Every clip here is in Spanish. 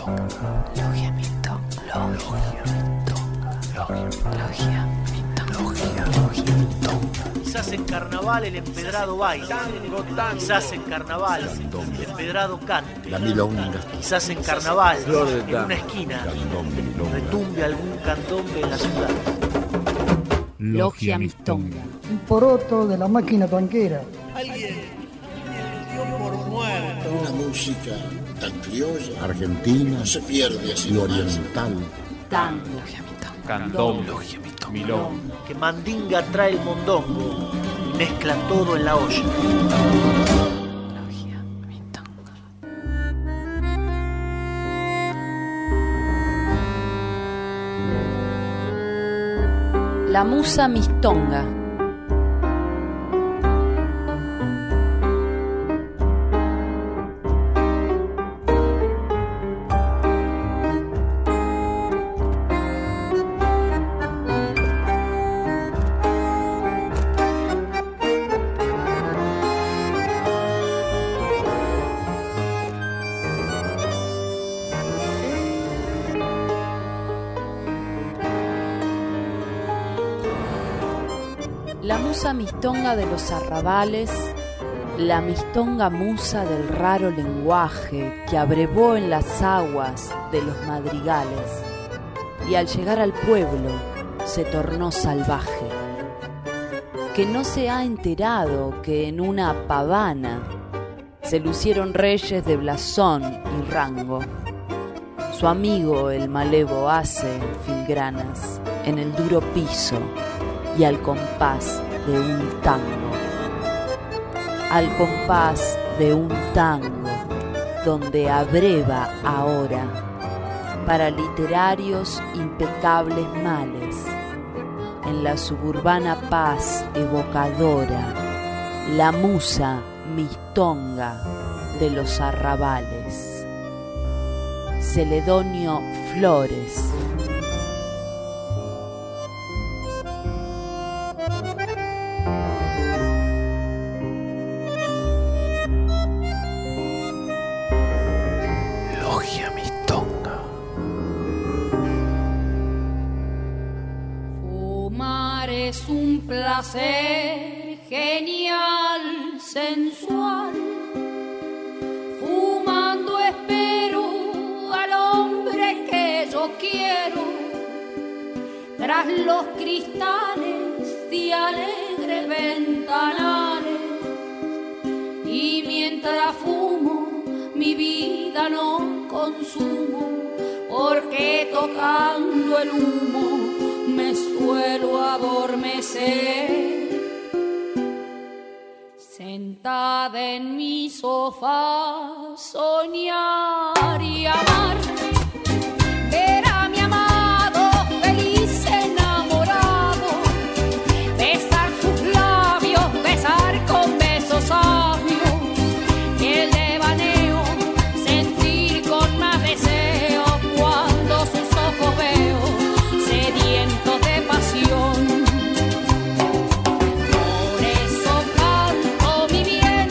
Logia Mitonga. Quizás en carnaval el empedrado baile, quizás en carnaval el empedrado cante, La milonga. quizás en carnaval, Flor de en tango. una esquina, retumbe algún candombe en la ciudad. Logia Mistonga. Un poroto de la máquina tanquera. Una música tan criolla, argentina, no se pierde así y oriental. Tango. Cantón, milón. Que Mandinga trae el mondongo y mezcla todo en la olla. Logia Mistonga. La musa mistonga. La musa mistonga de los arrabales, la mistonga musa del raro lenguaje que abrevó en las aguas de los madrigales y al llegar al pueblo se tornó salvaje, que no se ha enterado que en una pavana se lucieron reyes de blasón y rango. Su amigo el malevo hace filigranas en el duro piso y al compás de un tango, al compás de un tango donde abreva ahora para literarios impecables males, en la suburbana paz evocadora, la musa mistonga de los arrabales. Celedonio Flores. Logia Mistonga. Fumar es un placer genial, sensual. Fumando espero al hombre que yo quiero. Tras los cristales de alegres ventanales. Y mientras fumo, mi vida no consumo, porque tocando el humo me suelo adormecer. Sentada en mi sofá, soñar y amar, ver a mi amado feliz enamorado, besar sus labios, besar con besos sabios, y el devaneo sentir con más deseo cuando sus ojos veo sedientos de pasión. Por eso canto mi bien,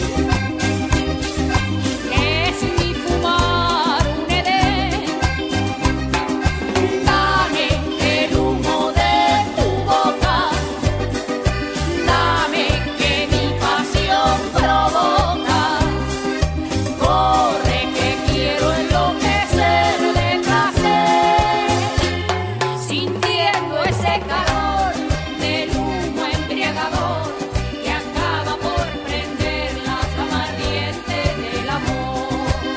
que es mi fumar un edén. Dame el humo de tu boca, dame que mi pasión provoca. Corre que quiero enloquecer de placer, sintiendo ese calor del humo embriagador que acaba por prender la llama ardiente del amor.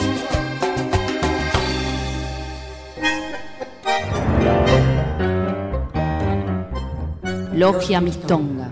Logia Mistonga.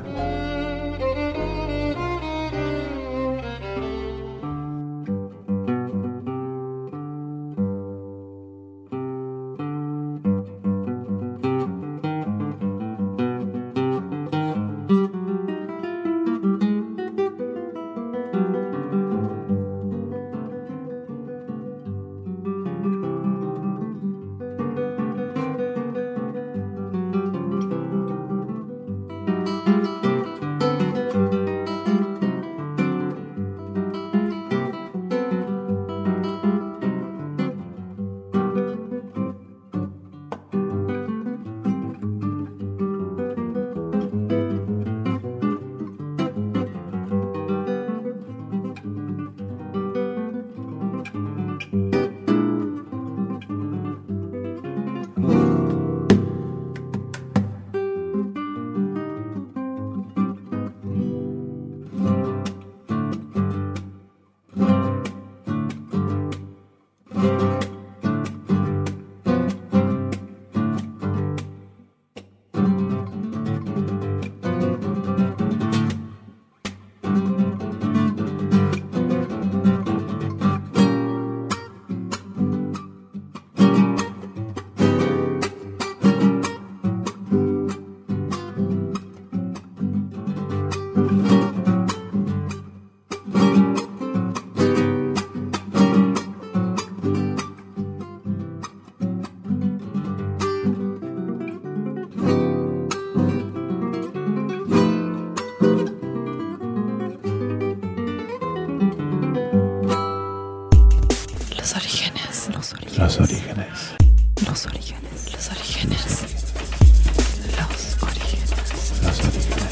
Los orígenes. Los orígenes. Los orígenes. Los orígenes. Los orígenes.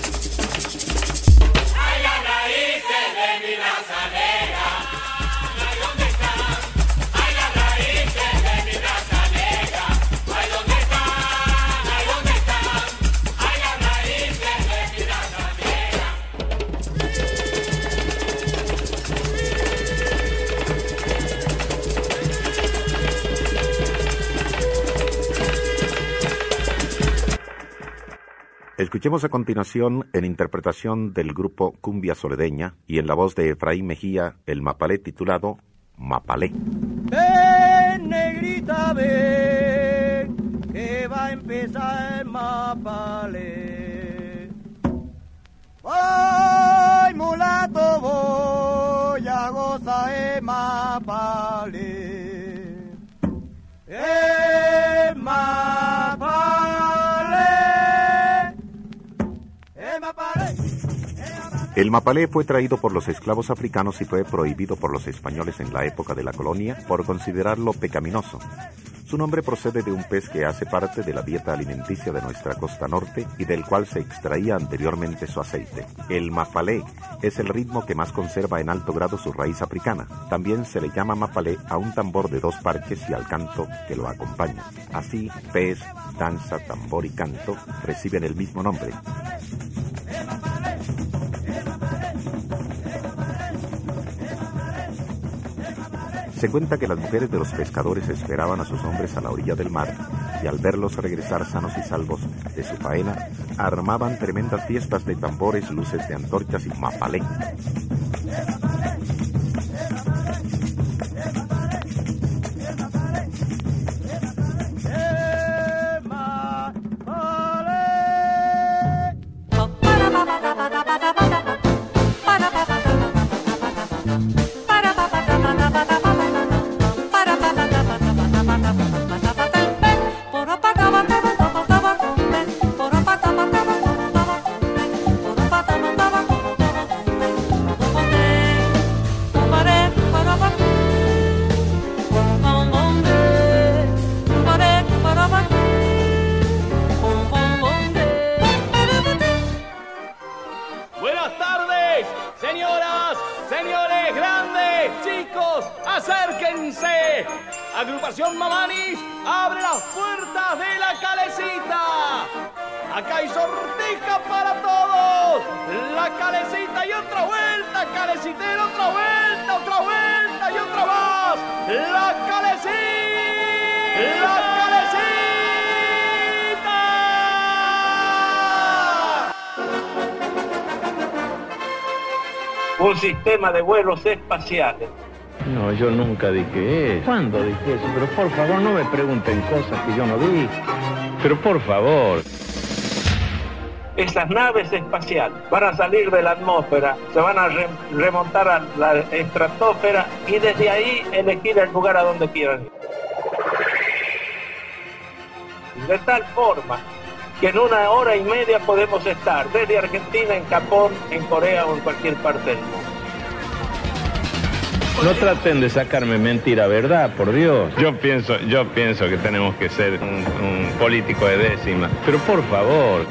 Ay, las raíces de mi raza negra. Ay, ¿dónde están? Ay, las raíces de mi raza negra. Ay, ¿dónde están? Ay, ¿dónde están? Ay, las raíces de mi raza negra. Escuchemos a continuación, en interpretación del grupo Cumbia Soledeña y en la voz de Efraín Mejía, el mapalé titulado Mapalé. Ven, negrita, ven, que va a empezar el mapalé. Voy, mulato, voy a gozar el mapalé. El mapalé. El mapalé fue traído por los esclavos africanos y fue prohibido por los españoles en la época de la colonia por considerarlo pecaminoso. Su nombre procede de un pez que hace parte de la dieta alimenticia de nuestra costa norte y del cual se extraía anteriormente su aceite. El mapalé es el ritmo que más conserva en alto grado su raíz africana. También se le llama mapalé a un tambor de 2 parches y al canto que lo acompaña. Así, pez, danza, tambor y canto reciben el mismo nombre. Se cuenta que las mujeres de los pescadores esperaban a sus hombres a la orilla del mar y al verlos regresar sanos y salvos de su faena, armaban tremendas fiestas de tambores, luces de antorchas y mapalé. Buenas tardes, señoras, señores, grandes, chicos, acérquense. Agrupación Mamanis abre las puertas de la calecita. Acá hay sortija para todos. La calecita y otra vuelta, calecitero, otra vuelta y otra más. La calecita. La calecita. Un sistema de vuelos espaciales. No, yo nunca dije eso. ¿Cuándo dije eso? Pero por favor, no me pregunten cosas que yo no dije. Pero por favor. Esas naves espaciales van a salir de la atmósfera, se van a remontar a la estratosfera y desde ahí elegir el lugar a donde quieran ir. De tal forma que en 1 hora y media podemos estar desde Argentina, en Japón, en Corea o en cualquier parte del mundo. No traten de sacarme mentira, ¿verdad? Por Dios. Yo pienso que tenemos que ser un político de décima. Pero por favor.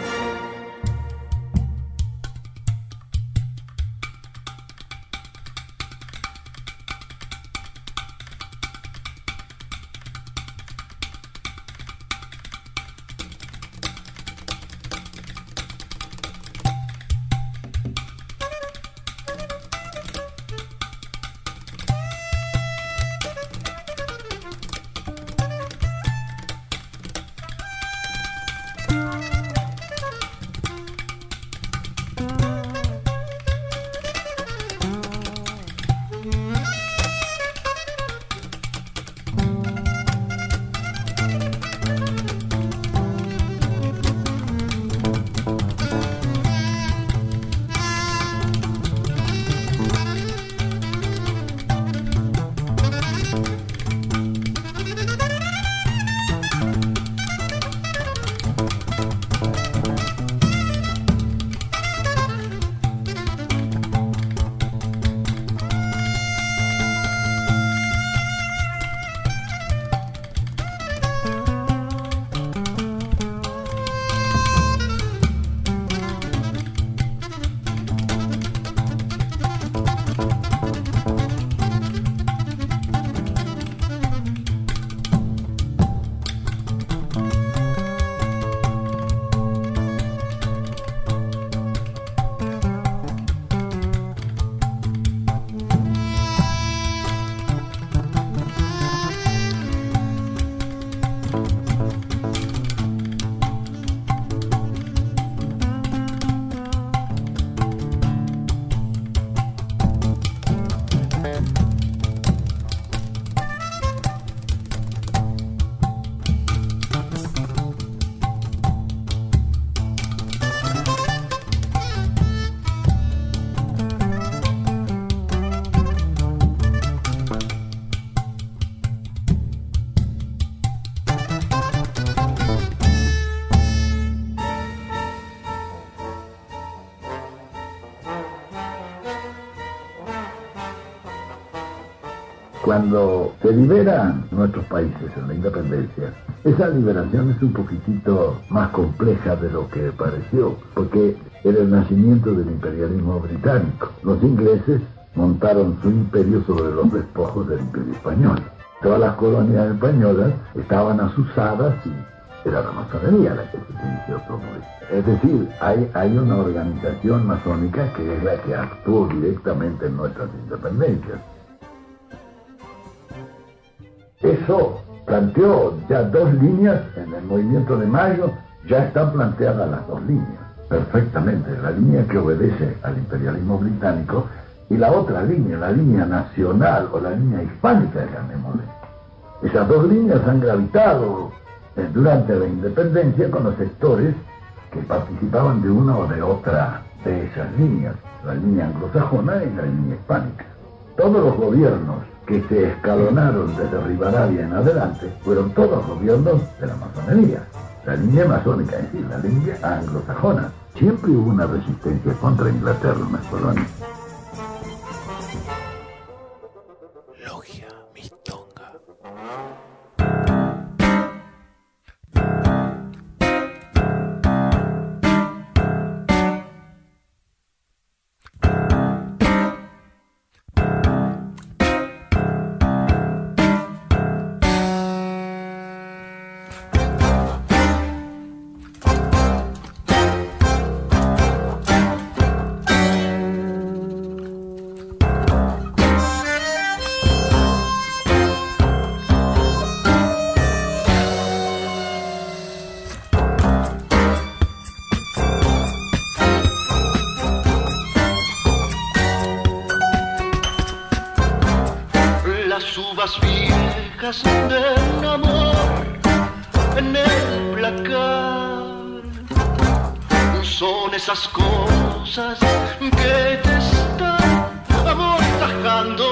Cuando se liberan nuestros países en la independencia, esa liberación es un poquitito más compleja de lo que pareció, porque era el nacimiento del imperialismo británico. Los ingleses montaron su imperio sobre los despojos del imperio español. Todas las colonias españolas estaban asusadas y era la masonería la que se utilizó como esto. Es decir, hay una organización masónica que es la que actuó directamente en nuestras independencias. Eso planteó ya dos líneas en el movimiento de mayo, ya están planteadas las dos líneas, perfectamente, la línea que obedece al imperialismo británico y la otra línea, la línea nacional o la línea hispánica, llamémosle. Esas dos líneas han gravitado durante la independencia con los sectores que participaban de una o de otra de esas líneas, la línea anglosajona y la línea hispánica. Todos los gobiernos que se escalonaron desde Rivadavia en adelante fueron todos gobiernos de la masonería. La línea masónica, es decir, la línea anglosajona. Siempre hubo una resistencia contra Inglaterra en las colonias. Logia Mistonga. viejas de un amor en el placar. Son esas cosas que te están amortajando.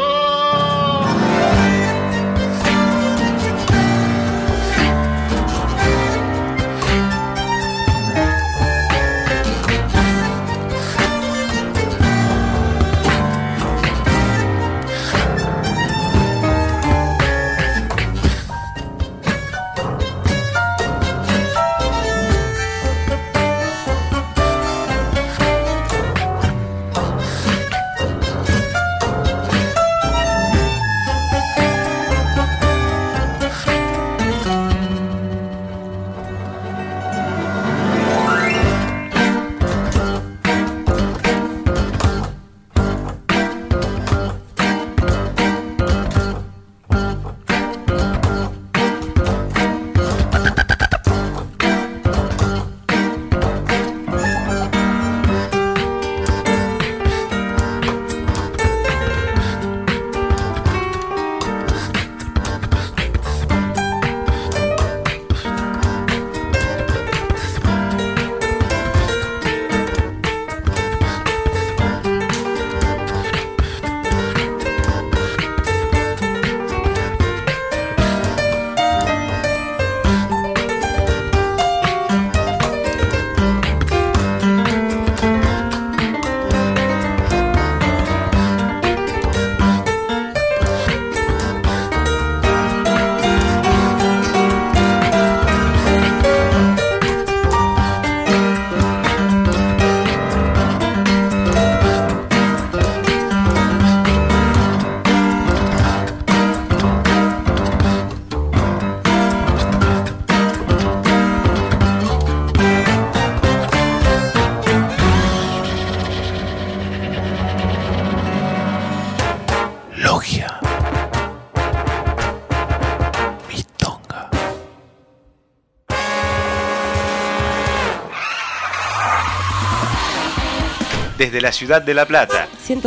Desde la ciudad de La Plata,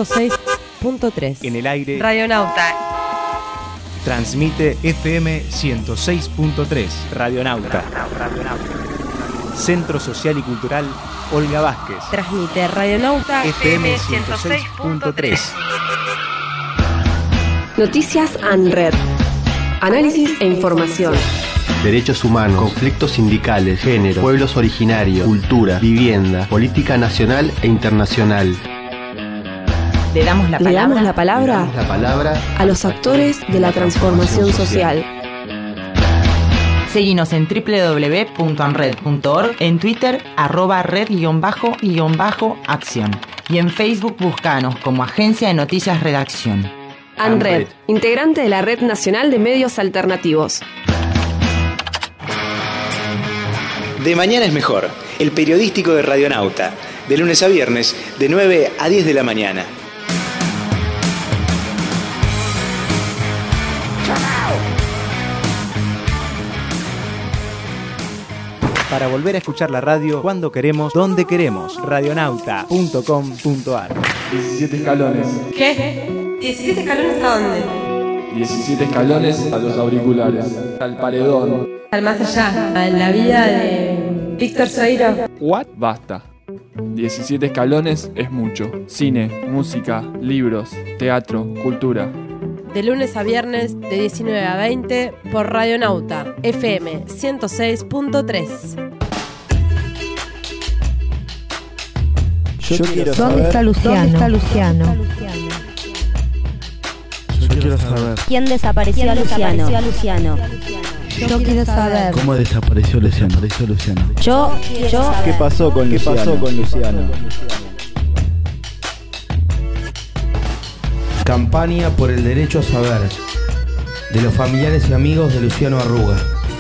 106.3 en el aire, Radionauta. Transmite FM 106.3, Radionauta. Centro Social y Cultural Olga Vázquez. Transmite Radionauta FM 106.3. Noticias ANRED. Análisis e información. Derechos humanos, conflictos sindicales, género, pueblos originarios, cultura, vivienda, política nacional e internacional. Le damos la palabra a los actores de la transformación social. Seguinos en www.anred.org, en Twitter @red_acción y en Facebook búscanos como Agencia de Noticias Redacción. ANRED, integrante de la Red Nacional de Medios Alternativos. De mañana es mejor, el periodístico de Radionauta, de lunes a viernes, de 9 a 10 de la mañana. Para volver a escuchar la radio cuando queremos, donde queremos, radionauta.com.ar. 17 escalones. ¿Qué? ¿17 escalones a dónde? 17 escalones a los auriculares, al paredón. Al más allá, a la vida de Víctor Soiro. ¿What? Basta. 17 escalones es mucho. Cine, música, libros, teatro, cultura. De lunes a viernes, de 19 a 20, por Radionauta, FM 106.3. Yo quiero saber ¿Dónde está Luciano? Yo quiero saber ¿Quién desapareció a Luciano? Yo quiero saber cómo desapareció Luciano. Yo ¿Qué pasó con Luciano? Campaña por el derecho a saber, de los familiares y amigos de Luciano Arruga.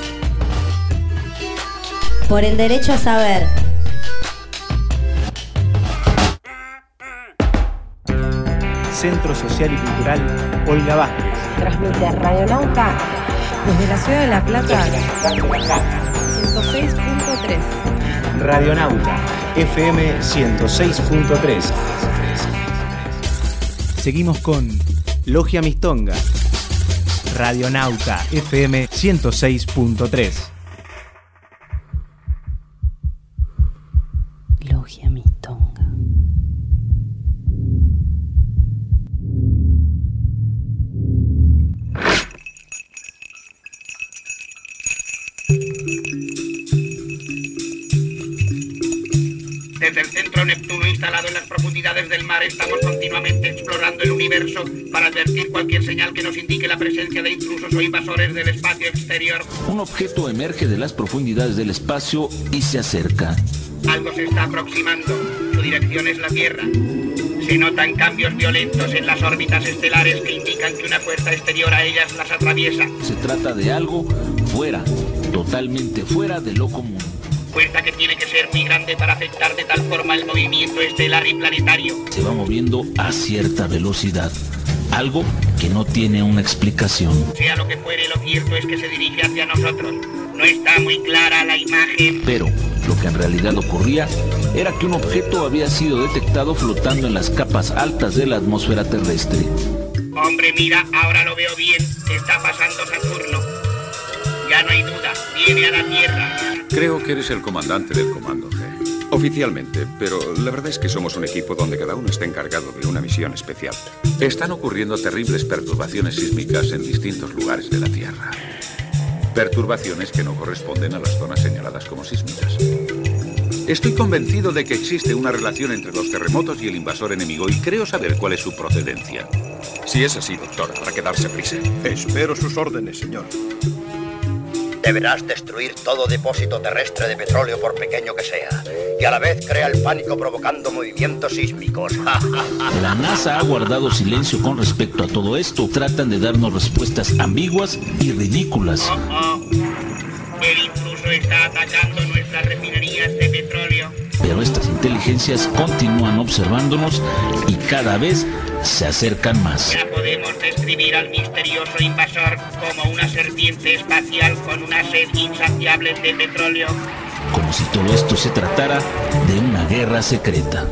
Por el derecho a saber. Centro Social y Cultural Olga Vázquez. Transmite Radionauta desde la ciudad de La Plata, 106.3. Radionauta, FM 106.3. Seguimos con Logia Mistonga. Radionauta, FM 106.3. Logia Mistonga. Desde el centro Neptuno instalado en las profundidades del mar estamos continuamente explorando el universo para advertir cualquier señal que nos indique la presencia de intrusos o invasores del espacio exterior. Un objeto emerge de las profundidades del espacio y se acerca. Algo se está aproximando. Su dirección es la Tierra. Se notan cambios violentos en las órbitas estelares que indican que una fuerza exterior a ellas las atraviesa. Se trata de algo fuera, totalmente fuera de lo común. Fuerza que tiene que ser muy grande para afectar de tal forma el movimiento estelar y planetario. Se va moviendo a cierta velocidad, algo que no tiene una explicación. Sea lo que fuere, lo cierto es que se dirige hacia nosotros. No está muy clara la imagen. Pero lo que en realidad ocurría era que un objeto había sido detectado flotando en las capas altas de la atmósfera terrestre. Hombre, mira, ahora lo veo bien. Está pasando Saturno. Ya no hay duda, viene a la Tierra. Creo que eres el comandante del Comando G. Oficialmente, pero la verdad es que somos un equipo donde cada uno está encargado de una misión especial. Están ocurriendo terribles perturbaciones sísmicas en distintos lugares de la Tierra. Perturbaciones que no corresponden a las zonas señaladas como sísmicas. Estoy convencido de que existe una relación entre los terremotos y el invasor enemigo y creo saber cuál es su procedencia. Si es así, doctor, habrá que darse prisa. Espero sus órdenes, señor. Deberás destruir todo depósito terrestre de petróleo por pequeño que sea. Y a la vez crea el pánico provocando movimientos sísmicos. La NASA ha guardado silencio con respecto a todo esto. Tratan de darnos respuestas ambiguas y ridículas. El intruso está atacando nuestras refinerías de petróleo. Pero estas inteligencias continúan observándonos y cada vez se acercan más. Ya podemos describir al misterioso invasor como una serpiente espacial con una sed insaciable de petróleo. Como si todo esto se tratara de una guerra secreta.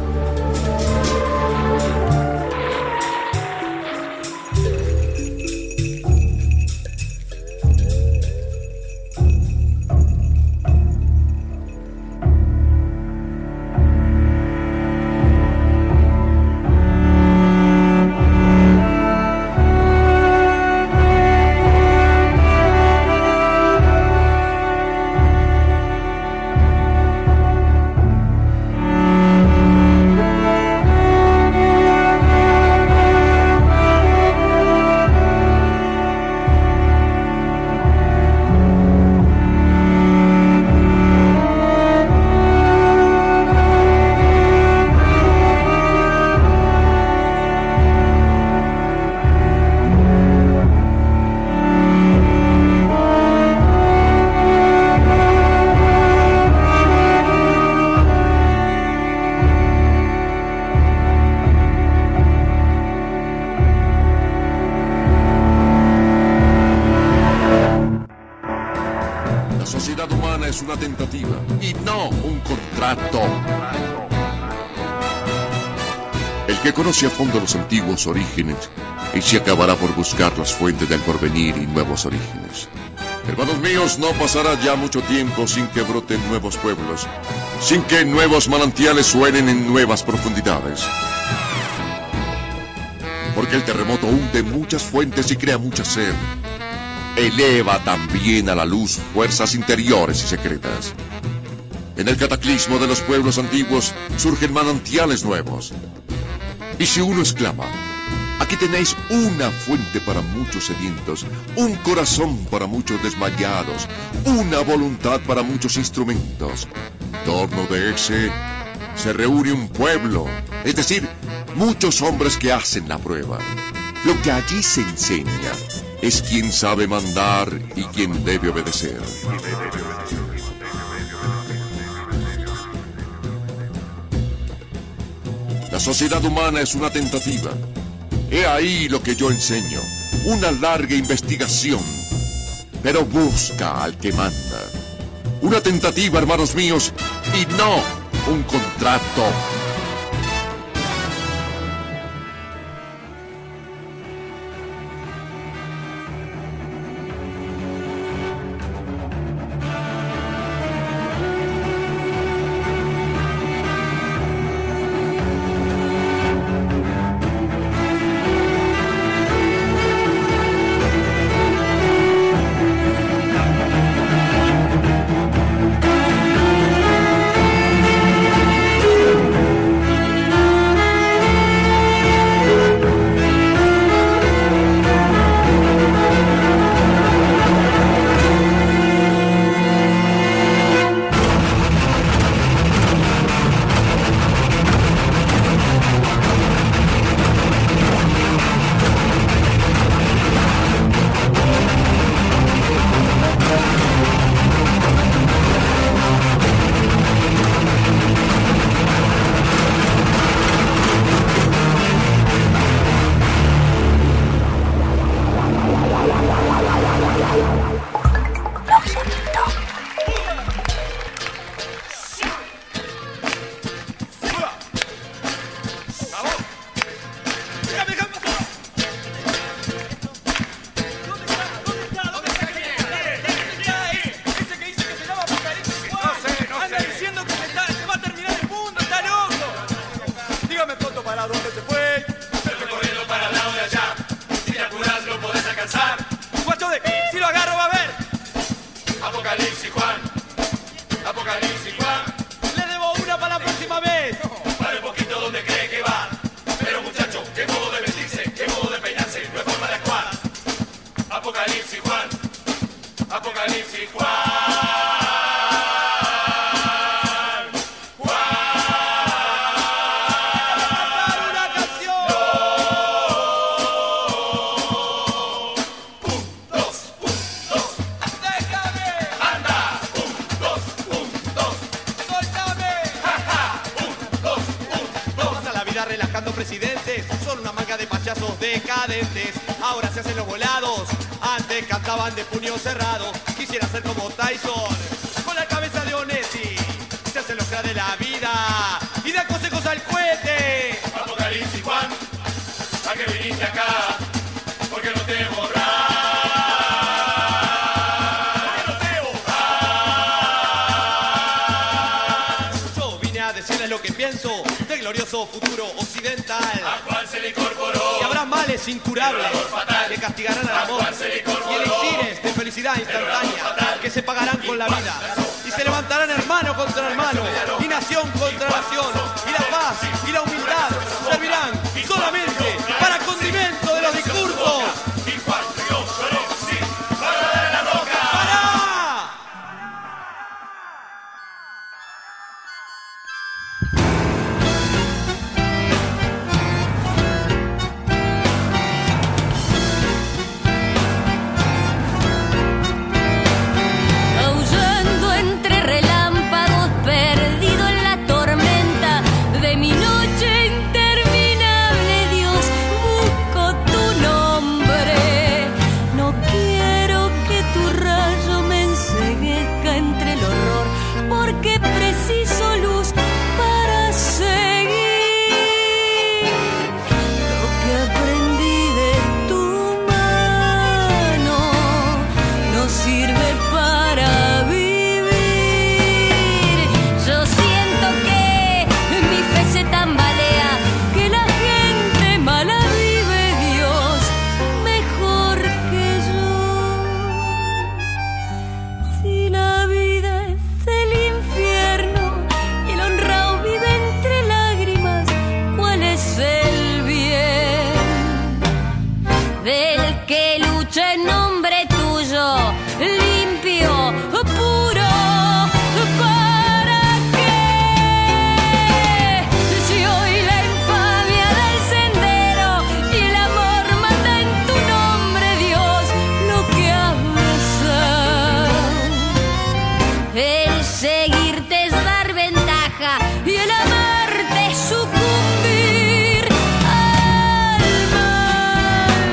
es una tentativa y no un contrato. El que conoce a fondo los antiguos orígenes, ese acabará por buscar las fuentes del porvenir y nuevos orígenes. Hermanos míos, no pasará ya mucho tiempo sin que broten nuevos pueblos, sin que nuevos manantiales suenen en nuevas profundidades. Porque el terremoto hunde muchas fuentes y crea mucha sed. Eleva también a la luz fuerzas interiores y secretas. En el cataclismo de los pueblos antiguos surgen manantiales nuevos. Y si uno exclama, aquí tenéis una fuente para muchos sedientos, un corazón para muchos desmayados, una voluntad para muchos instrumentos. En torno de ese se reúne un pueblo, es decir, muchos hombres que hacen la prueba. Lo que allí se enseña es quién sabe mandar y quién debe obedecer. La sociedad humana es una tentativa. He ahí lo que yo enseño, una larga investigación, pero busca al que manda. Una tentativa, hermanos míos, y no un contrato. Incurables que castigarán al amor y elixires de felicidad instantánea que se pagarán con la vida y se levantarán hermano contra hermano y nación contra nación y la paz y la humildad servirán solamente para condimento de los discursos. Entre relámpagos, perdido en la tormenta de mi noche interior. que preciso luz para seguir. Lo que aprendí de tu mano no sirve para vivir. Yo siento que mi fe se tambalea, que la gente mala vive Dios mejor que yo. Si la vida es el infierno y el honrado vive entre lágrimas, ¿cuál es el bien? Del que lucha en nombre tuyo, limpio, puro. ¿Para qué? Si hoy la infamia del sendero y el amor mata en tu nombre, Dios, lo que haces. El seguirte es dar ventaja y el amarte es sucumbir al mal.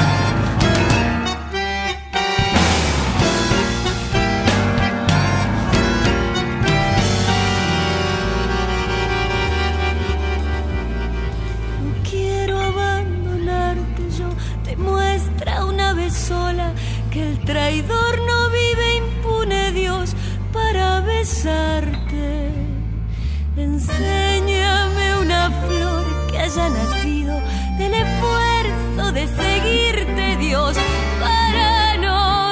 No quiero abandonarte, yo te muestra una vez sola que el traidor no vive impune, Dios, para besarte. Enséñame una flor que haya nacido del esfuerzo de seguirte, Dios, para no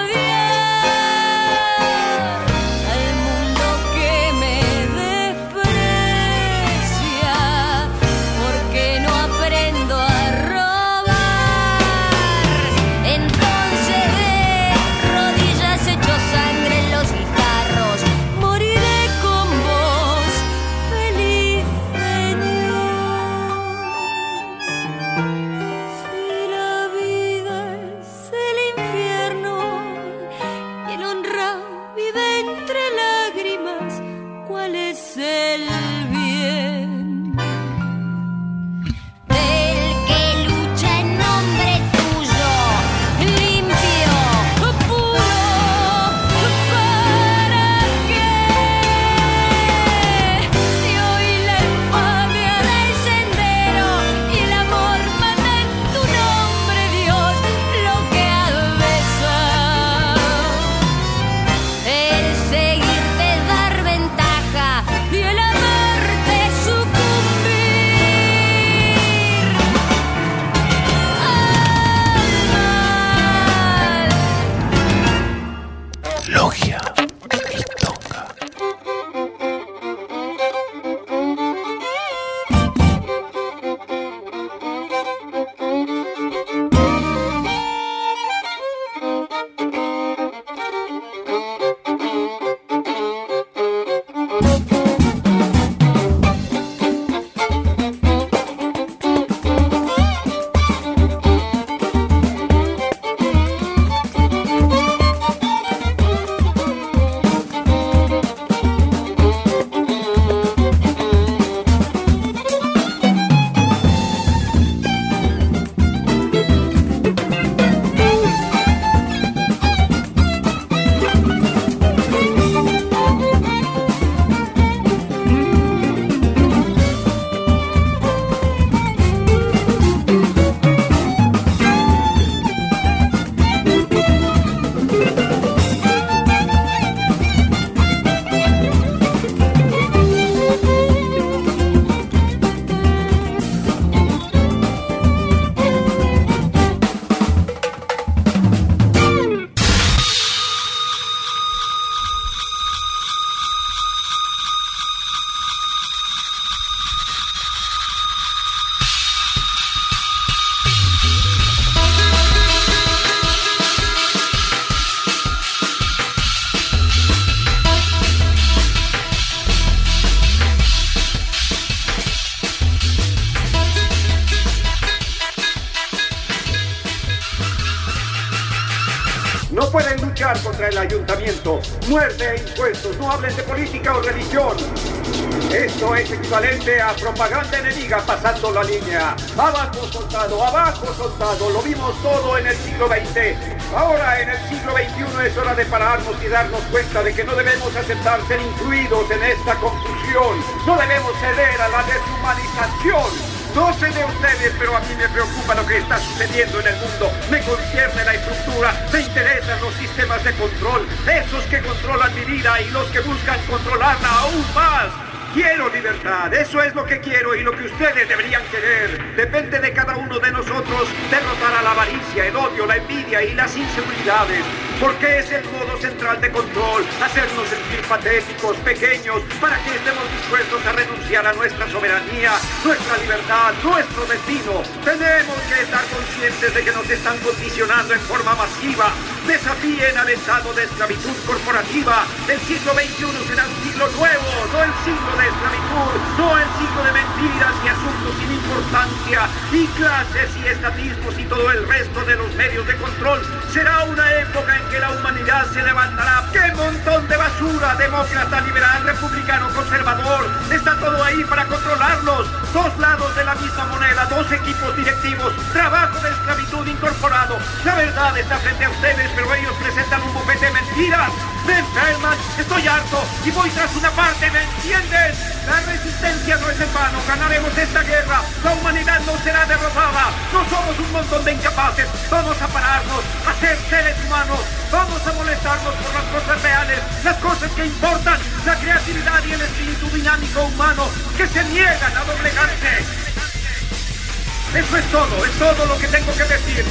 odiar al mundo que me desprecia, porque no aprendo a robar. Entonces de rodillas hecho sangre en los guijarros, moriré con vos, feliz Señor. Si la vida es el infierno y el honrado vive entre lágrimas, ¿cuál es el bien? Del que lucha en nombre tuyo, limpio, puro. ¿Para qué? Si hoy la infamia del sendero y el amor mata en tu nombre, Dios, lo que adversa. El seguirte es dar ventaja y el amarte es sucumbir al mal. Logia Miltonga. No pueden luchar contra el ayuntamiento. Muerte e impuestos. No hablen de política o religión. Esto es equivalente a propaganda enemiga pasando la línea. Abajo, soldado, lo vimos todo en el siglo XX. Ahora, en el siglo XXI, es hora de pararnos y darnos cuenta de que no debemos aceptar ser incluidos en esta confusión. No debemos ceder a la deshumanización. No sé de ustedes, pero a mí me preocupa lo que está sucediendo en el mundo. Me concierne la estructura, me interesan los sistemas de control, esos que controlan mi vida y los que buscan controlarla aún más. Quiero libertad, eso es lo que quiero y lo que ustedes deberían querer. Depende de cada uno de nosotros derrotar a la avaricia, el odio, la envidia y las inseguridades. Porque es el modo central de control, hacernos sentir patéticos, pequeños, para que estemos dispuestos a renunciar a nuestra soberanía, nuestra libertad, nuestro destino. Tenemos que estar conscientes de que nos están condicionando en forma masiva. Desafíen al estado de esclavitud corporativa. El siglo XXI será un siglo nuevo, no el siglo de esclavitud, no el siglo de mentiras y asuntos sin importancia, y clases y estatismos y todo el resto de los medios de control. Será una época en que la humanidad se levantará. ¡Qué montón de basura! Demócrata, liberal, republicano, conservador. Está todo ahí para controlarlos. Dos lados de la misma moneda, dos equipos directivos, trabajo de esclavitud incorporado. La verdad está frente a ustedes, pero ellos presentan un bufete de mentiras. Me enferman, estoy harto y voy tras una parte, ¿me entienden? La resistencia no es en vano, ganaremos esta guerra. La humanidad no será derrotada. No somos un montón de incapaces. Vamos a pararnos, a ser seres humanos. Vamos a molestarnos por las cosas reales, las cosas que importan, la creatividad y el espíritu dinámico humano que se niegan a doblegarse. Eso es todo lo que tengo que decir.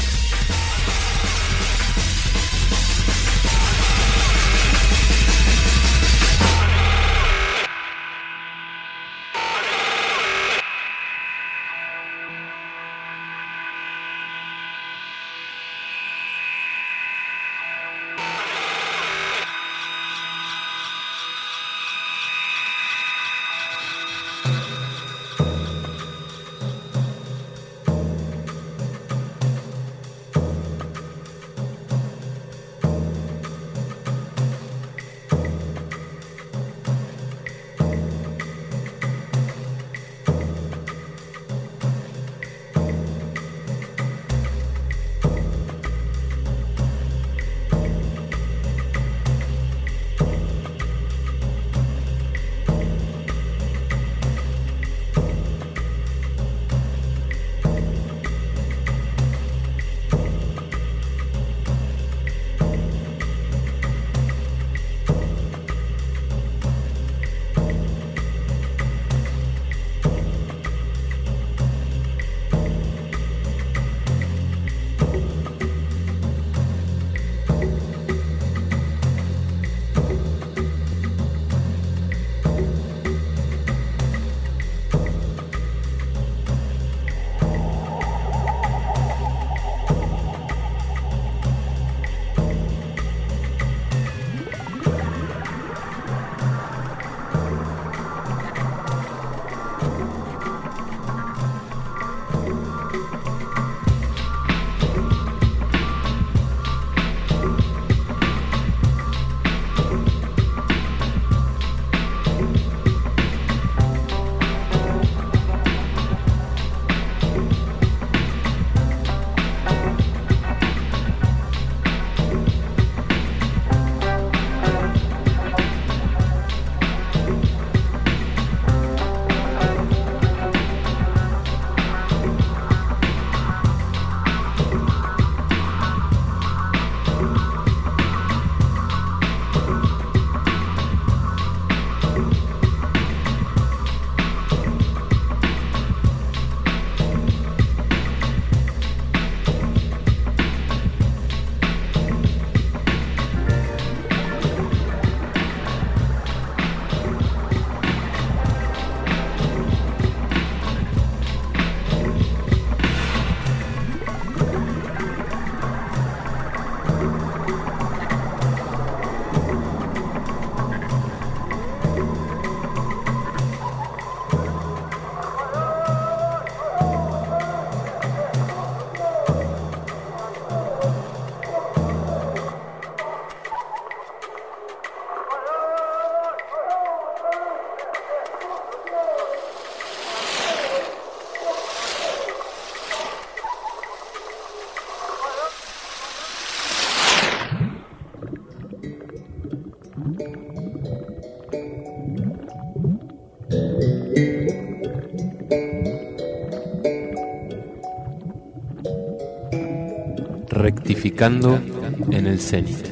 identificando en el cenit.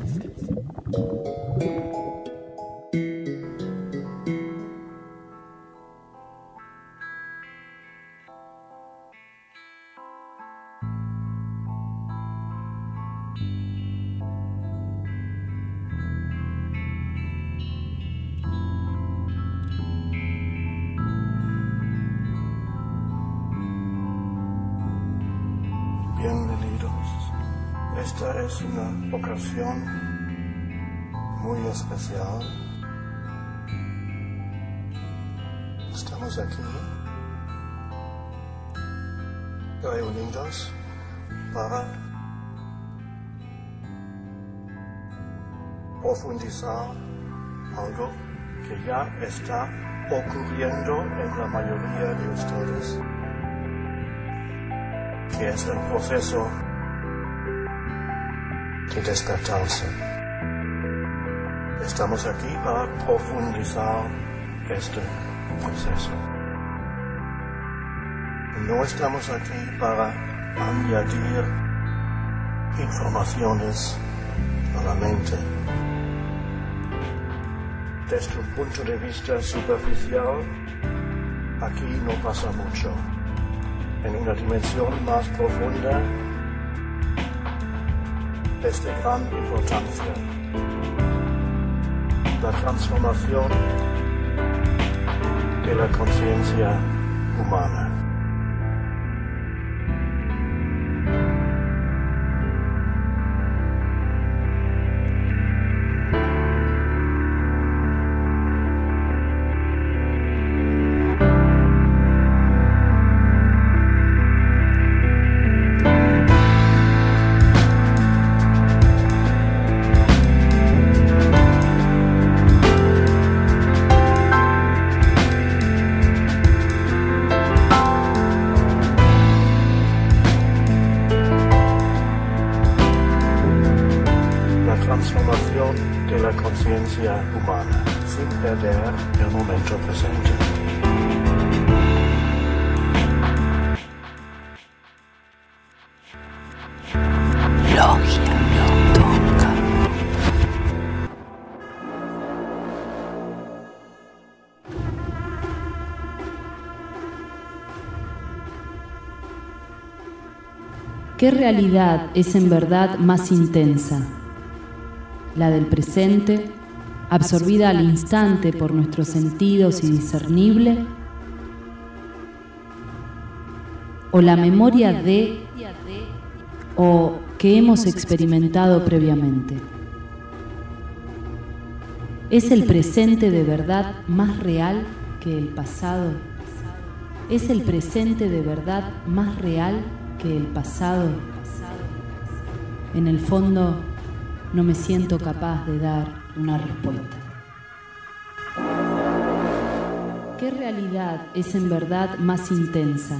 Bienvenidos. Esta es una ocasión muy especial. Estamos aquí reunidos para profundizar algo que ya está ocurriendo en la mayoría de ustedes, que es el proceso de despertarse. Estamos aquí para profundizar este proceso. No estamos aquí para añadir informaciones a la mente. Desde un punto de vista superficial, aquí no pasa mucho. En una dimensión más profunda, es de gran importancia la transformación de la conciencia humana. Transformación de la conciencia humana, sin perder el momento presente. Logia Tonga. ¿Qué realidad es en verdad más intensa? La del presente, absorbida al instante por nuestros sentidos y discernible, o la memoria de o que hemos experimentado previamente. ¿Es el presente de verdad más real que el pasado? ¿Es el presente de verdad más real que el pasado? En el fondo, no me siento capaz de dar una respuesta. ¿Qué realidad es en verdad más intensa?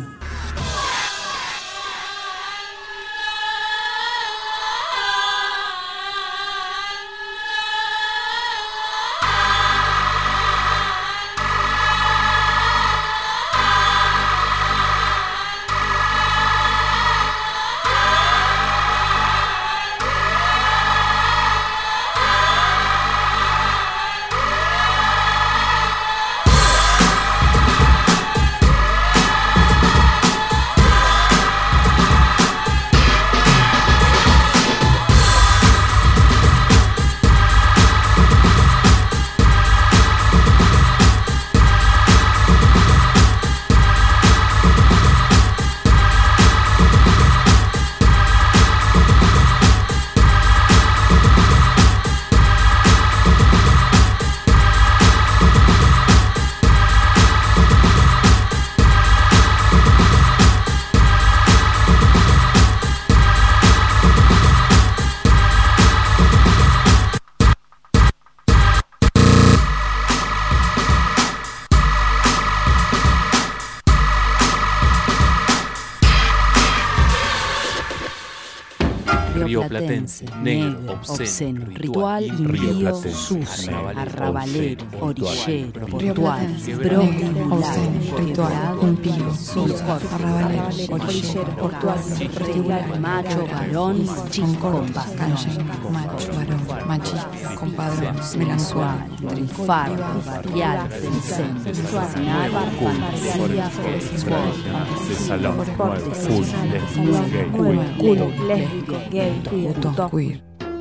rioplatense, negro, obsceno, ritual, impío, sucio, arrabalero, orillero, portuario, bromulado, ritual, impío, sucio, arrabalero, orillero, portuario, regular, macho, varón, chico, con padrón, macho, varón, machista, con padrón, melansual, triunfar, barrial, decente, fascinar, fantasía, sexual, de salón, full, gay, culo, lésbico, gay, puto, queer.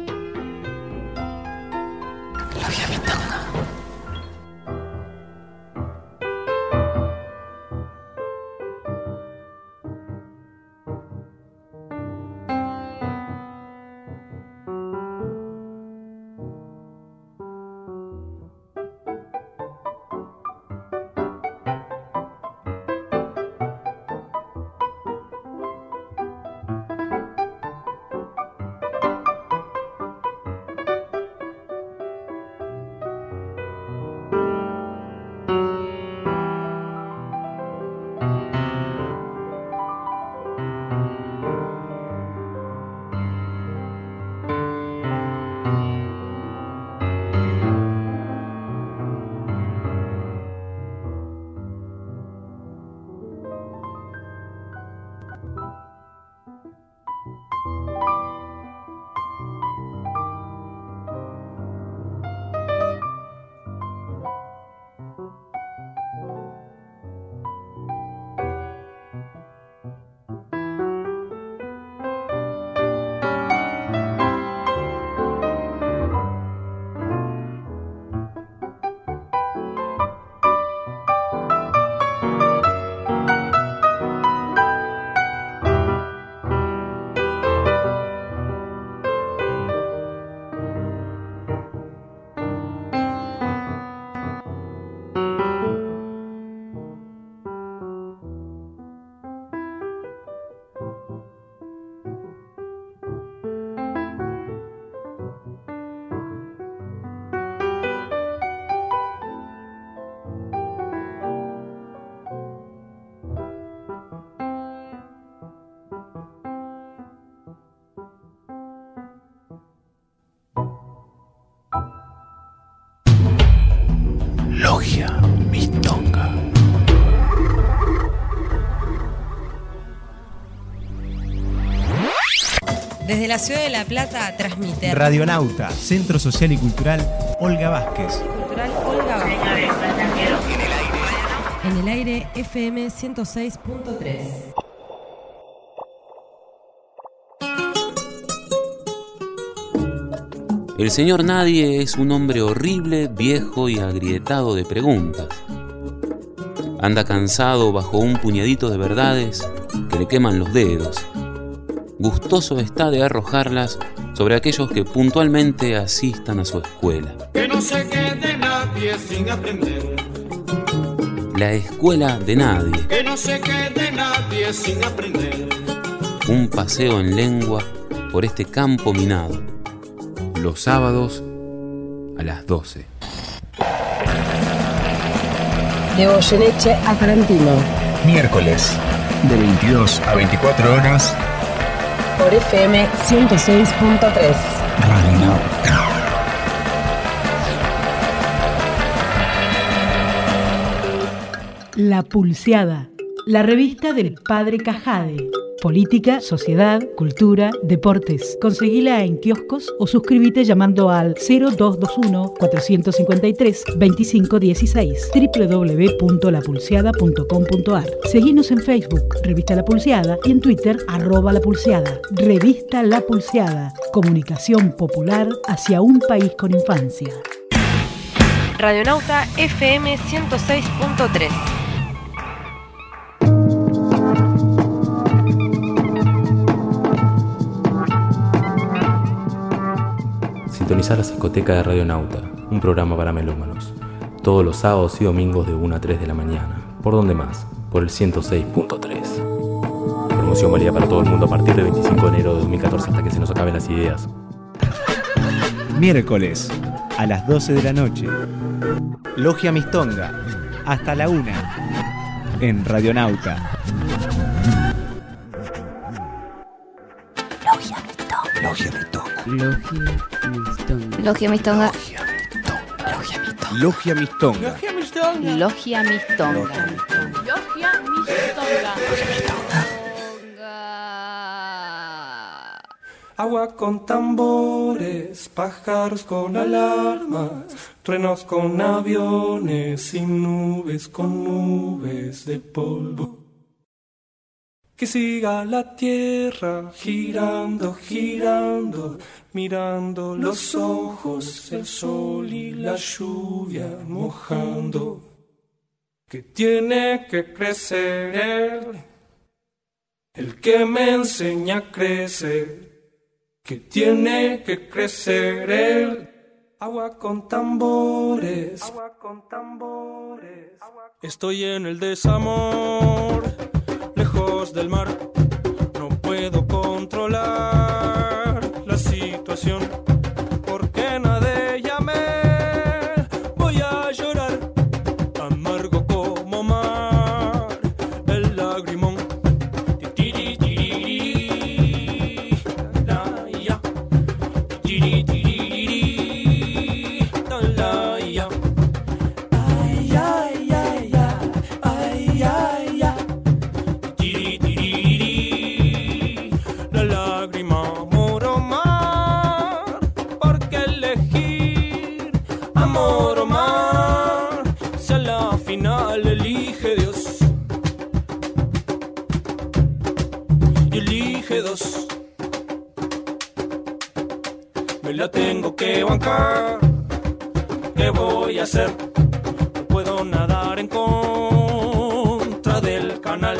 Logia Mistonga. Desde la ciudad de La Plata transmite Radionauta, Centro Social y Cultural Olga Vázquez. En el aire FM 106.3. El señor Nadie es un hombre horrible, viejo y agrietado de preguntas. Anda cansado bajo un puñadito de verdades que le queman los dedos. Gustoso está de arrojarlas sobre aquellos que puntualmente asistan a su escuela. Que no se quede nadie sin aprender. La escuela de nadie. Que no se quede nadie sin aprender. Un paseo en lengua por este campo minado. Los sábados a las 12. De Goyeneche a Tarantino. Miércoles, de 22 a 24 horas. Por FM 106.3. Radionauta. La Pulseada, la revista del Padre Cajade. Política, sociedad, cultura, deportes. Conseguila en kioscos o suscríbete llamando al 0221-453-2516 www.lapulseada.com.ar. Seguinos en Facebook, Revista La Pulseada, y en Twitter, @lapulseada. Revista La Pulseada. Comunicación popular hacia un país con infancia. Radionauta FM 106.3. Sintonizar la Psicoteca de Radionauta, un programa para melómanos. Todos los sábados y domingos de 1 a 3 de la mañana. ¿Por dónde más? Por el 106.3. Promoción válida para todo el mundo a partir del 25 de enero de 2014 hasta que se nos acaben las ideas. Miércoles, a las 12 de la noche. Logia Mistonga, hasta la 1. En Radionauta. Logia Mistonga. Logia Mistonga. Logia Mistonga. Logia Mistonga. Logia Mistonga. Agua con tambores, pájaros con alarmas, truenos con aviones y nubes con nubes de polvo. Que siga la tierra girando, girando, mirando los ojos, el sol y la lluvia mojando. Que tiene que crecer el que me enseña a crecer. Que tiene que crecer el agua con tambores. Agua con tambores. Estoy en el desamor, lejos del mar. No puedo controlar la situación, porque nada de ella me voy a llorar, amargo como mar, el lagrimón. Me la tengo que bancar. ¿Qué voy a hacer? No puedo nadar en contra del canal.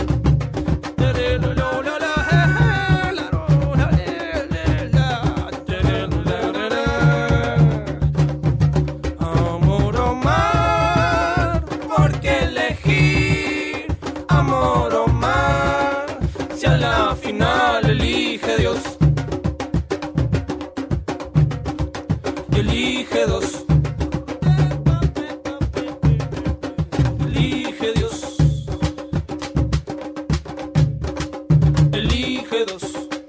Amor o mar, ¿por qué elegir amor o mar? Si a la final elige Dios. Elige dos. Elige Dios. Elige dos.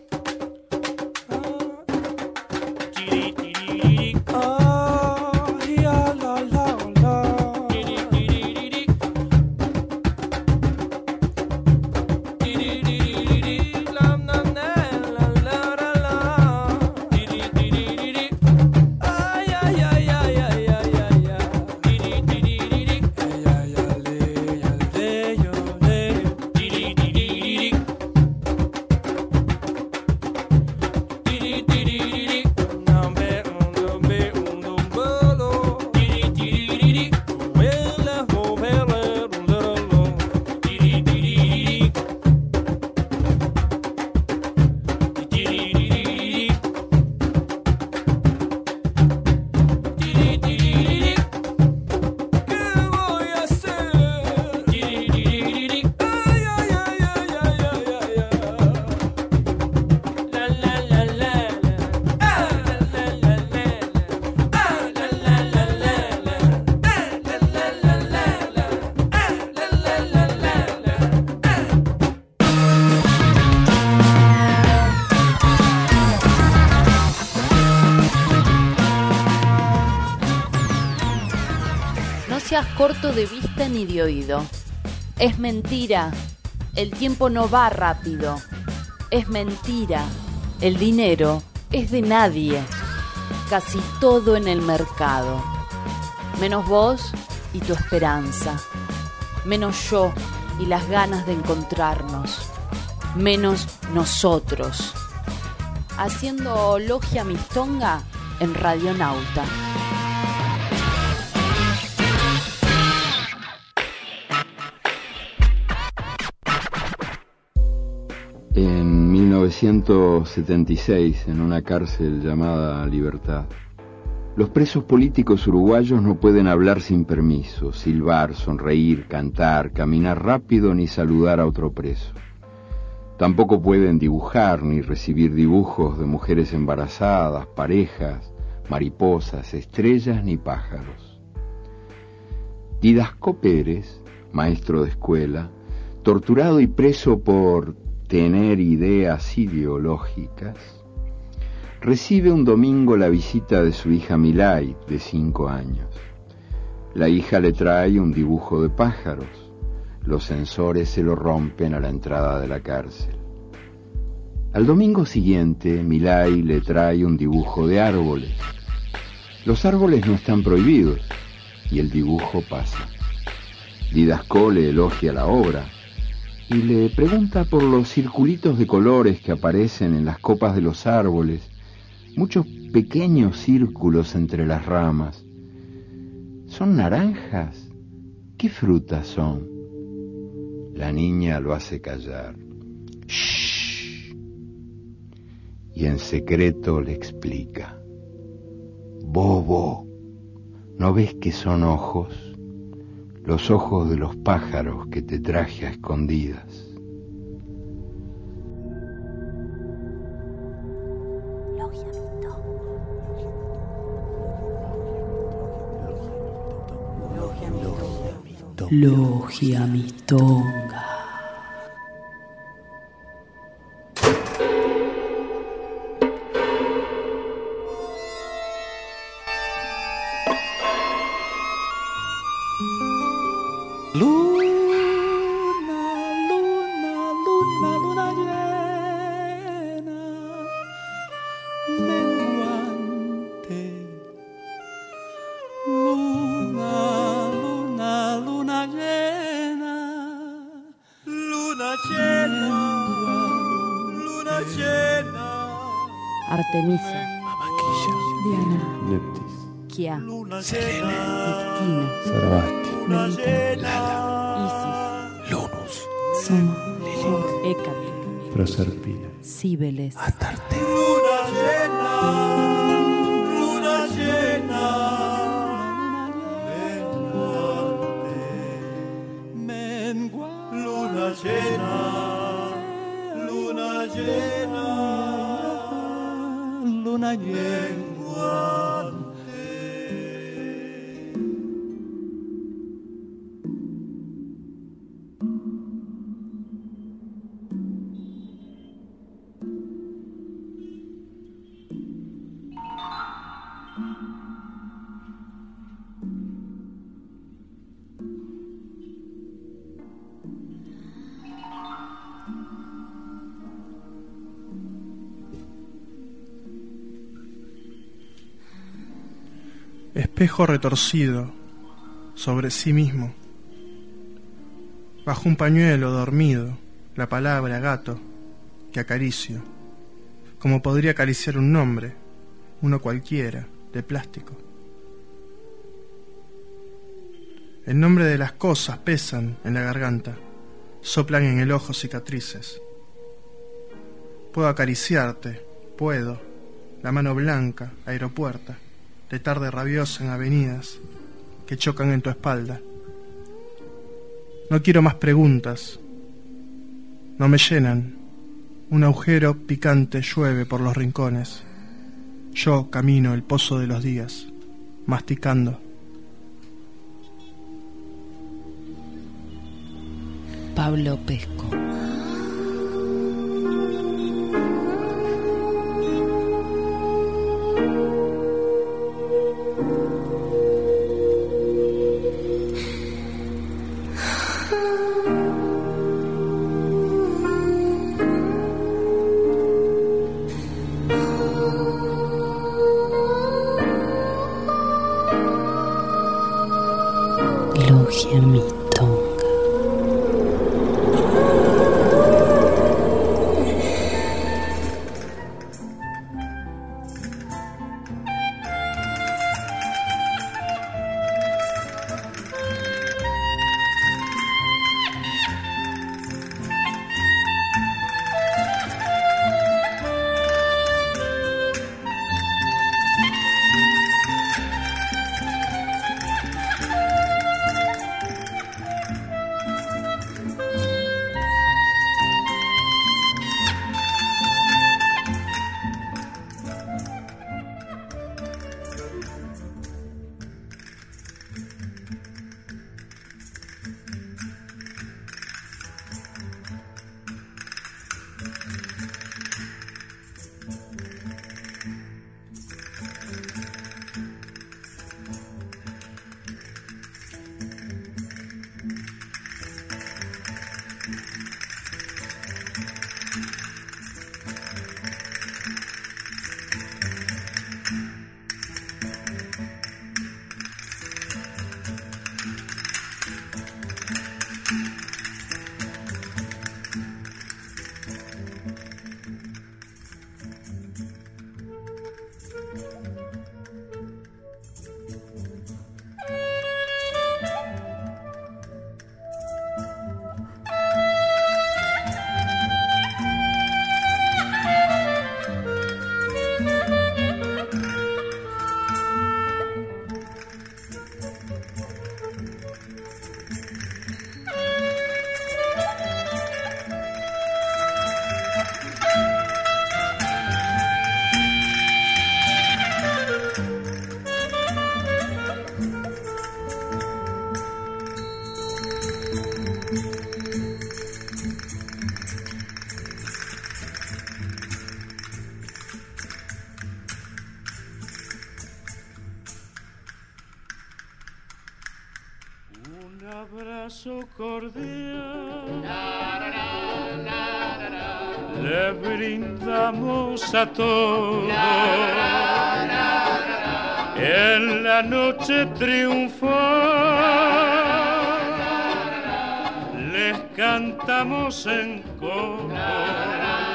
Corto de vista ni de oído. Es mentira, el tiempo no va rápido. Es mentira, el dinero es de nadie. Casi todo en el mercado. Menos vos y tu esperanza. Menos yo y las ganas de encontrarnos. Menos nosotros. Haciendo Logia Mistonga en Radionauta. En 1976, en una cárcel llamada Libertad, los presos políticos uruguayos no pueden hablar sin permiso, silbar, sonreír, cantar, caminar rápido ni saludar a otro preso. Tampoco pueden dibujar ni recibir dibujos de mujeres embarazadas, parejas, mariposas, estrellas ni pájaros. Didasco Pérez, maestro de escuela, torturado y preso por tener ideas ideológicas, recibe un domingo la visita de su hija Milay, de 5 años. La hija le trae un dibujo de pájaros. Los censores se lo rompen a la entrada de la cárcel. Al domingo siguiente, Milay le trae un dibujo de árboles. Los árboles no están prohibidos, y el dibujo pasa. Didasco le elogia la obra y le pregunta por los circulitos de colores que aparecen en las copas de los árboles, muchos pequeños círculos entre las ramas. ¿Son naranjas? ¿Qué frutas son? La niña lo hace callar. ¡Shh! Y en secreto le explica. Bobo, ¿no ves que son ojos? Los ojos de los pájaros que te traje a escondidas. Logia Mistonga. Artemisa, Diana, Neptis, Kia, Selene, Ictina, Sarabasti, Melita, Lala, Isis, Lunus, Soma, Hécate, Proserpina, Cíbeles, Astarte. Luna llena, luna llena, menguante, luna llena, luna llena, luna menguante. Espejo retorcido sobre sí mismo. Bajo un pañuelo dormido, la palabra gato que acaricio, como podría acariciar un nombre, uno cualquiera, de plástico. El nombre de las cosas pesan en la garganta, soplan en el ojo cicatrices. Puedo acariciarte, puedo, la mano blanca, aeropuerta, de tarde rabiosa en avenidas que chocan en tu espalda. No quiero más preguntas, no me llenan. Un agujero picante llueve por los rincones. Yo camino el pozo de los días, masticando. Pablo Pesco. Logia Mistonga. abrazo cordial le brindamos a todos en la noche triunfal, les cantamos en coro